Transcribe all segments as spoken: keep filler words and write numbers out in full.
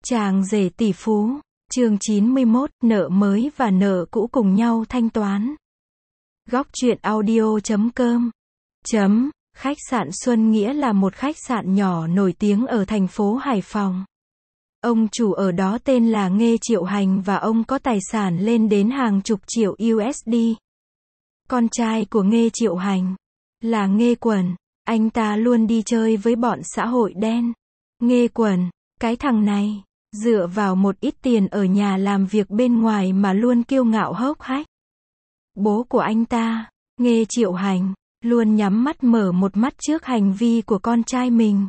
Chàng rể tỷ phú, chương chín mươi mốt, nợ mới và nợ cũ cùng nhau thanh toán. Góc truyện audio chấm com chấm Khách sạn Xuân Nghĩa là một khách sạn nhỏ nổi tiếng ở thành phố Hải Phòng. Ông chủ ở đó tên là Nghê Triệu Hành và ông có tài sản lên đến hàng chục triệu u ét đê. Con trai của Nghê Triệu Hành là Nghê Quần, anh ta luôn đi chơi với bọn xã hội đen. Nghê Quần, cái thằng này, dựa vào một ít tiền ở nhà làm việc bên ngoài mà luôn kiêu ngạo hốc hách. Bố của anh ta, Nghê Triệu Hành, luôn nhắm mắt mở một mắt trước hành vi của con trai mình.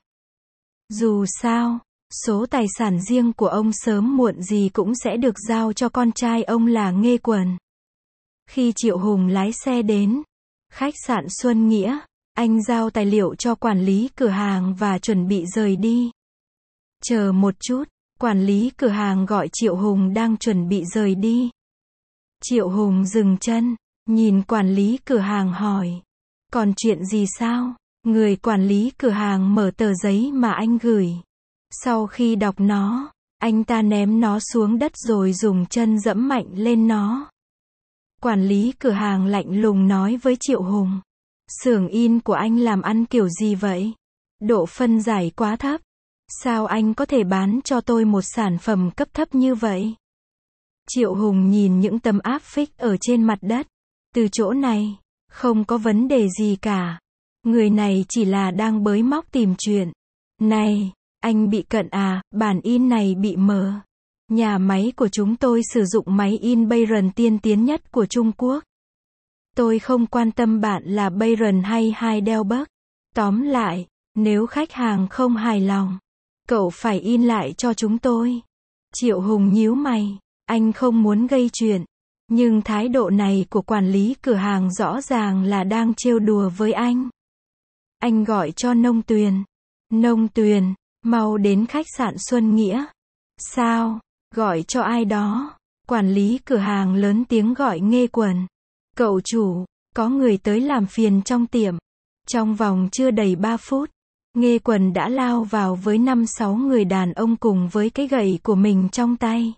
Dù sao, số tài sản riêng của ông sớm muộn gì cũng sẽ được giao cho con trai ông là Nghê Quần. Khi Triệu Hùng lái xe đến khách sạn Xuân Nghĩa, anh giao tài liệu cho quản lý cửa hàng và chuẩn bị rời đi. Chờ một chút, quản lý cửa hàng gọi Triệu Hùng đang chuẩn bị rời đi. Triệu Hùng dừng chân, nhìn quản lý cửa hàng hỏi. Còn chuyện gì sao? Người quản lý cửa hàng mở tờ giấy mà anh gửi. Sau khi đọc nó, anh ta ném nó xuống đất rồi dùng chân dẫm mạnh lên nó. Quản lý cửa hàng lạnh lùng nói với Triệu Hùng. Xưởng in của anh làm ăn kiểu gì vậy? Độ phân giải quá thấp. Sao anh có thể bán cho tôi một sản phẩm cấp thấp như vậy? Triệu Hùng nhìn những tấm áp phích ở trên mặt đất. Từ chỗ này, không có vấn đề gì cả. Người này chỉ là đang bới móc tìm chuyện. Này, anh bị cận à, bản in này bị mờ. Nhà máy của chúng tôi sử dụng máy in Bayern tiên tiến nhất của Trung Quốc. Tôi không quan tâm bạn là Bayern hay Heidelberg. Tóm lại, nếu khách hàng không hài lòng, cậu phải in lại cho chúng tôi. Triệu Hùng nhíu mày, anh không muốn gây chuyện. Nhưng thái độ này của quản lý cửa hàng rõ ràng là đang trêu đùa với anh. Anh gọi cho Nông Tuyền. Nông Tuyền, mau đến khách sạn Xuân Nghĩa. Sao? Gọi cho ai đó? Quản lý cửa hàng lớn tiếng gọi Nghê Quần. Cậu chủ, có người tới làm phiền trong tiệm. Trong vòng chưa đầy ba phút, Nghê Quần đã lao vào với năm sáu người đàn ông cùng với cái gậy của mình trong tay.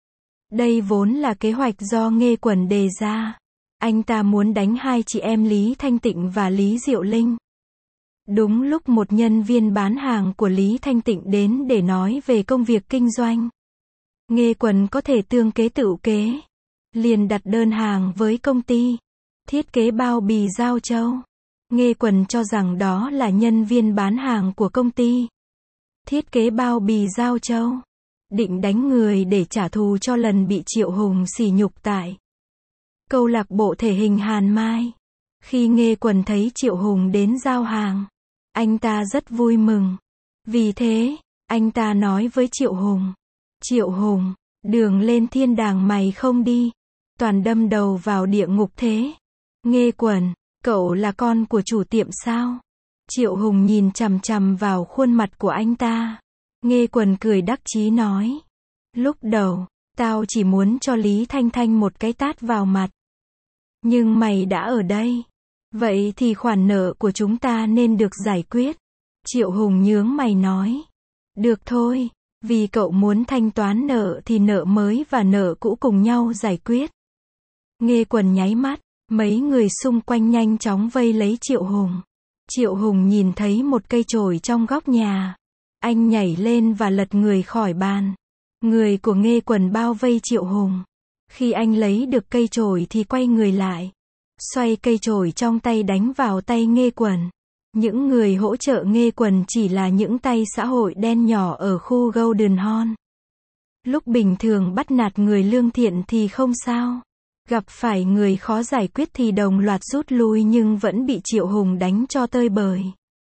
Đây vốn là kế hoạch do Nghê Quần đề ra. Anh ta muốn đánh hai chị em Lý Thanh Tịnh và Lý Diệu Linh. Đúng lúc một nhân viên bán hàng của Lý Thanh Tịnh đến để nói về công việc kinh doanh. Nghê Quần có thể tương kế tựu kế. Liền đặt đơn hàng với công ty thiết kế bao bì Giao Châu. Nghê Quần cho rằng đó là nhân viên bán hàng của công ty thiết kế bao bì Giao Châu. Định đánh người để trả thù cho lần bị Triệu Hùng sỉ nhục tại câu lạc bộ thể hình Hàn Mai. Khi Nghê Quần thấy Triệu Hùng đến giao hàng, anh ta rất vui mừng. Vì thế, anh ta nói với Triệu Hùng. Triệu Hùng, đường lên thiên đàng mày không đi, toàn đâm đầu vào địa ngục thế. Nghê Quần, cậu là con của chủ tiệm sao? Triệu Hùng nhìn chằm chằm vào khuôn mặt của anh ta. Nghê Quần cười đắc chí nói. Lúc đầu, tao chỉ muốn cho Lý Thanh Thanh một cái tát vào mặt. Nhưng mày đã ở đây. Vậy thì khoản nợ của chúng ta nên được giải quyết. Triệu Hùng nhướng mày nói. Được thôi, vì cậu muốn thanh toán nợ thì nợ mới và nợ cũ cùng nhau giải quyết. Nghê Quần nháy mắt, mấy người xung quanh nhanh chóng vây lấy Triệu Hùng. Triệu Hùng nhìn thấy một cây chổi trong góc nhà. Anh nhảy lên và lật người khỏi bàn. Người của Nghê Quần bao vây Triệu Hùng. Khi anh lấy được cây chổi thì quay người lại. Xoay cây chổi trong tay đánh vào tay Nghê Quần. Những người hỗ trợ Nghê Quần chỉ là những tay xã hội đen nhỏ ở khu Golden Horn. Lúc bình thường bắt nạt người lương thiện thì không sao. Gặp phải người khó giải quyết thì đồng loạt rút lui nhưng vẫn bị Triệu Hùng đánh cho tơi bời.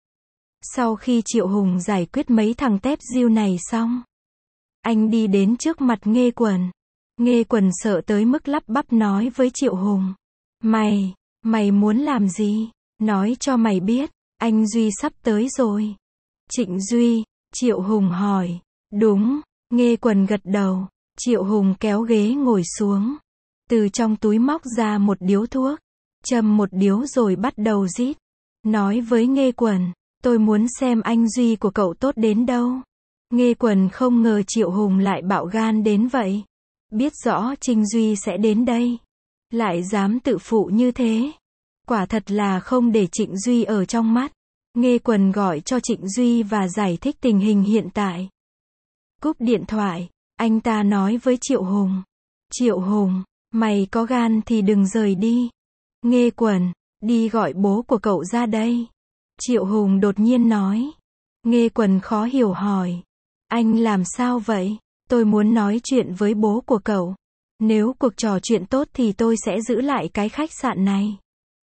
Sau khi Triệu Hùng giải quyết mấy thằng tép diêu này xong, anh đi đến trước mặt Nghê Quần. Nghê Quần sợ tới mức lắp bắp nói với Triệu Hùng. Mày, mày muốn làm gì? Nói cho mày biết, anh Duy sắp tới rồi. Trịnh Duy, Triệu Hùng hỏi. Đúng, Nghê Quần gật đầu. Triệu Hùng kéo ghế ngồi xuống. Từ trong túi móc ra một điếu thuốc. Châm một điếu rồi bắt đầu rít. Nói với Nghê Quần. Tôi muốn xem anh Duy của cậu tốt đến đâu. Nghe Quần không ngờ Triệu Hùng lại bạo gan đến vậy. Biết rõ Trinh Duy sẽ đến đây. Lại dám tự phụ như thế. Quả thật là không để Trịnh Duy ở trong mắt. Nghe Quần gọi cho Trịnh Duy và giải thích tình hình hiện tại. Cúp điện thoại, anh ta nói với Triệu Hùng. Triệu Hùng, mày có gan thì đừng rời đi. Nghe Quần, đi gọi bố của cậu ra đây. Triệu Hùng đột nhiên nói. Nghe Quần khó hiểu hỏi. Anh làm sao vậy? Tôi muốn nói chuyện với bố của cậu. Nếu cuộc trò chuyện tốt thì tôi sẽ giữ lại cái khách sạn này.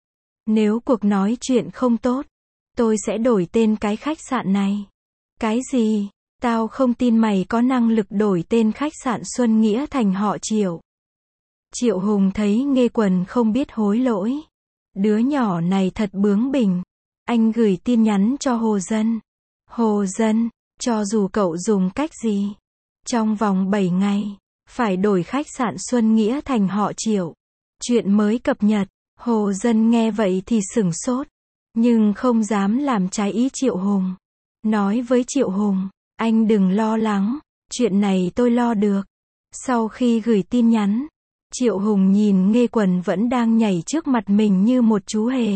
Nếu cuộc nói chuyện không tốt, tôi sẽ đổi tên cái khách sạn này. Cái gì? Tao không tin mày có năng lực đổi tên khách sạn Xuân Nghĩa thành họ Triệu. Triệu Hùng thấy Nghe Quần không biết hối lỗi. Đứa nhỏ này thật bướng bỉnh. Anh gửi tin nhắn cho Hồ Dân. Hồ Dân, cho dù cậu dùng cách gì, trong vòng bảy ngày, phải đổi khách sạn Xuân Nghĩa thành họ Triệu. Chuyện mới cập nhật. Hồ Dân nghe vậy thì sửng sốt, nhưng không dám làm trái ý Triệu Hùng. Nói với Triệu Hùng, anh đừng lo lắng, chuyện này tôi lo được. Sau khi gửi tin nhắn, Triệu Hùng nhìn Nghe Quần vẫn đang nhảy trước mặt mình như một chú hề.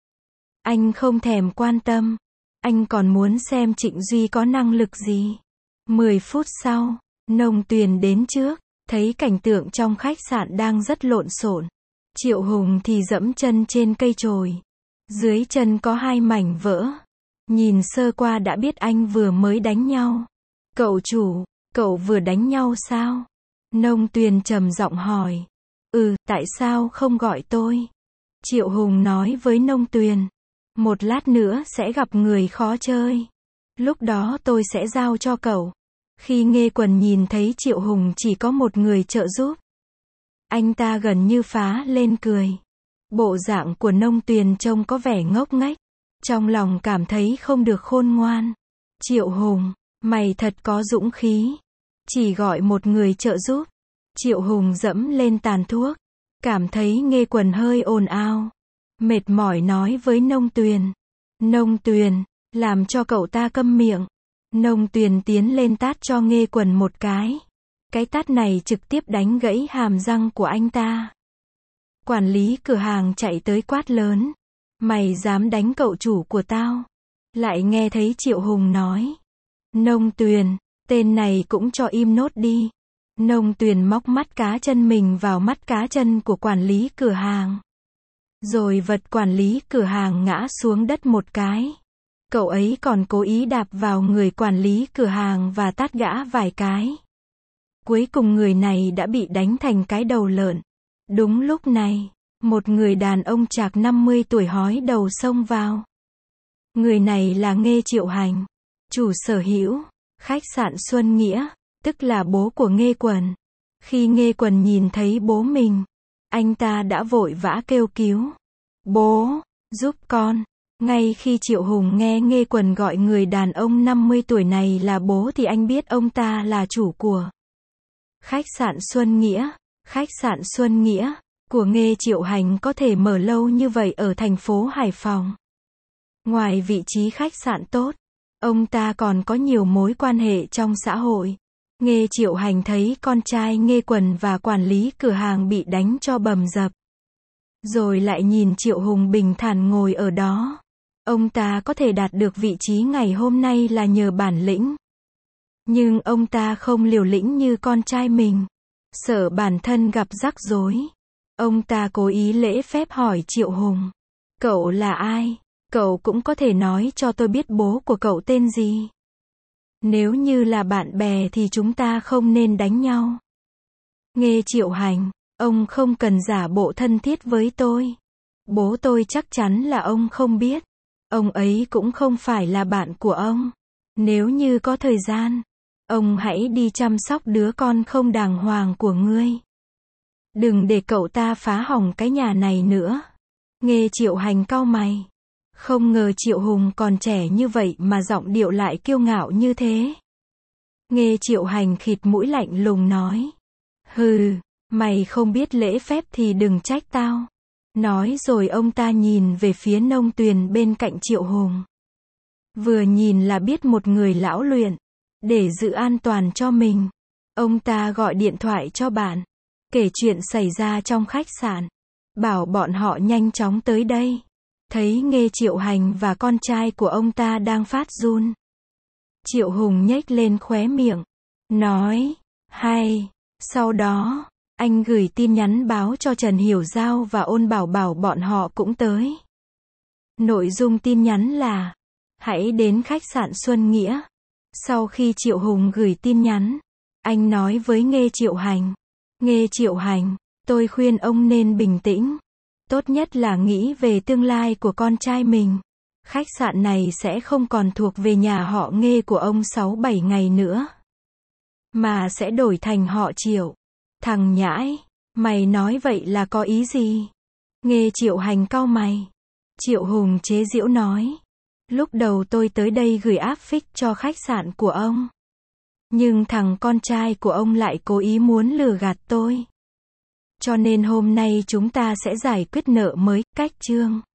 Anh không thèm quan tâm, anh còn muốn xem Trịnh Duy có năng lực gì. Mười phút sau, Nông Tuyền đến trước, thấy cảnh tượng trong khách sạn đang rất lộn xộn. Triệu Hùng thì dẫm chân trên cây chồi. Dưới chân có hai mảnh vỡ. Nhìn sơ qua đã biết anh vừa mới đánh nhau. Cậu chủ, cậu vừa đánh nhau sao? Nông Tuyền trầm giọng hỏi. Ừ, tại sao không gọi tôi? Triệu Hùng nói với Nông Tuyền. Một lát nữa sẽ gặp người khó chơi. Lúc đó tôi sẽ giao cho cậu. Khi Nghe Quần nhìn thấy Triệu Hùng chỉ có một người trợ giúp, anh ta gần như phá lên cười. Bộ dạng của Nông Tuyền trông có vẻ ngốc nghếch. Trong lòng cảm thấy không được khôn ngoan. Triệu Hùng, mày thật có dũng khí. Chỉ gọi một người trợ giúp. Triệu Hùng dẫm lên tàn thuốc. Cảm thấy Nghe Quần hơi ồn ào. Mệt mỏi nói với Nông Tuyền. Nông Tuyền, làm cho cậu ta câm miệng. Nông Tuyền tiến lên tát cho Nghe Quần một cái. Cái tát này trực tiếp đánh gãy hàm răng của anh ta. Quản lý cửa hàng chạy tới quát lớn. Mày dám đánh cậu chủ của tao? Lại nghe thấy Triệu Hùng nói. Nông Tuyền, tên này cũng cho im nốt đi. Nông Tuyền móc mắt cá chân mình vào mắt cá chân của quản lý cửa hàng. Rồi vật quản lý cửa hàng ngã xuống đất một cái. Cậu ấy còn cố ý đạp vào người quản lý cửa hàng và tát gã vài cái. Cuối cùng người này đã bị đánh thành cái đầu lợn. Đúng lúc này, một người đàn ông chạc năm mươi tuổi hói đầu xông vào. Người này là Nghe Triệu Hành, chủ sở hữu khách sạn Xuân Nghĩa, tức là bố của Nghe Quần. Khi Nghe Quần nhìn thấy bố mình, anh ta đã vội vã kêu cứu. Bố, giúp con. Ngay khi Triệu Hùng nghe Nghe Quần gọi người đàn ông năm mươi tuổi này là bố thì anh biết ông ta là chủ của khách sạn Xuân Nghĩa. Khách sạn Xuân Nghĩa của Nghe Triệu Hành có thể mở lâu như vậy ở thành phố Hải Phòng. Ngoài vị trí khách sạn tốt, ông ta còn có nhiều mối quan hệ trong xã hội. Nghe Triệu Hành thấy con trai Nghe Quần và quản lý cửa hàng bị đánh cho bầm dập. Rồi lại nhìn Triệu Hùng bình thản ngồi ở đó. Ông ta có thể đạt được vị trí ngày hôm nay là nhờ bản lĩnh. Nhưng ông ta không liều lĩnh như con trai mình. Sợ bản thân gặp rắc rối. Ông ta cố ý lễ phép hỏi Triệu Hùng. Cậu là ai? Cậu cũng có thể nói cho tôi biết bố của cậu tên gì. Nếu như là bạn bè thì chúng ta không nên đánh nhau. Nghe Triệu Hành, ông không cần giả bộ thân thiết với tôi. Bố tôi chắc chắn là ông không biết. Ông ấy cũng không phải là bạn của ông. Nếu như có thời gian, ông hãy đi chăm sóc đứa con không đàng hoàng của ngươi. Đừng để cậu ta phá hỏng cái nhà này nữa. Nghe Triệu Hành cau mày. Không ngờ Triệu Hùng còn trẻ như vậy mà giọng điệu lại kiêu ngạo như thế. Nghe Triệu Hành khịt mũi lạnh lùng nói. Hừ, mày không biết lễ phép thì đừng trách tao. Nói rồi ông ta nhìn về phía Nông Tuyền bên cạnh Triệu Hùng. Vừa nhìn là biết một người lão luyện. Để giữ an toàn cho mình, ông ta gọi điện thoại cho bạn, kể chuyện xảy ra trong khách sạn, bảo bọn họ nhanh chóng tới đây. Thấy Nghê Triệu Hành và con trai của ông ta đang phát run. Triệu Hùng nhếch lên khóe miệng, nói, hay. Sau đó, anh gửi tin nhắn báo cho Trần Hiểu Giao và Ôn Bảo Bảo bọn họ cũng tới. Nội dung tin nhắn là, hãy đến khách sạn Xuân Nghĩa. Sau khi Triệu Hùng gửi tin nhắn, anh nói với Nghê Triệu Hành, Nghê Triệu Hành, tôi khuyên ông nên bình tĩnh. Tốt nhất là nghĩ về tương lai của con trai mình. Khách sạn này sẽ không còn thuộc về nhà họ Nghê của ông sáu bảy ngày nữa, mà sẽ đổi thành họ Triệu. Thằng nhãi, mày nói vậy là có ý gì? Nghê Triệu Hành cau mày. Triệu Hùng chế giễu nói, lúc đầu tôi tới đây gửi áp phích cho khách sạn của ông. Nhưng thằng con trai của ông lại cố ý muốn lừa gạt tôi. Cho nên hôm nay chúng ta sẽ giải quyết nợ mới, cách chương.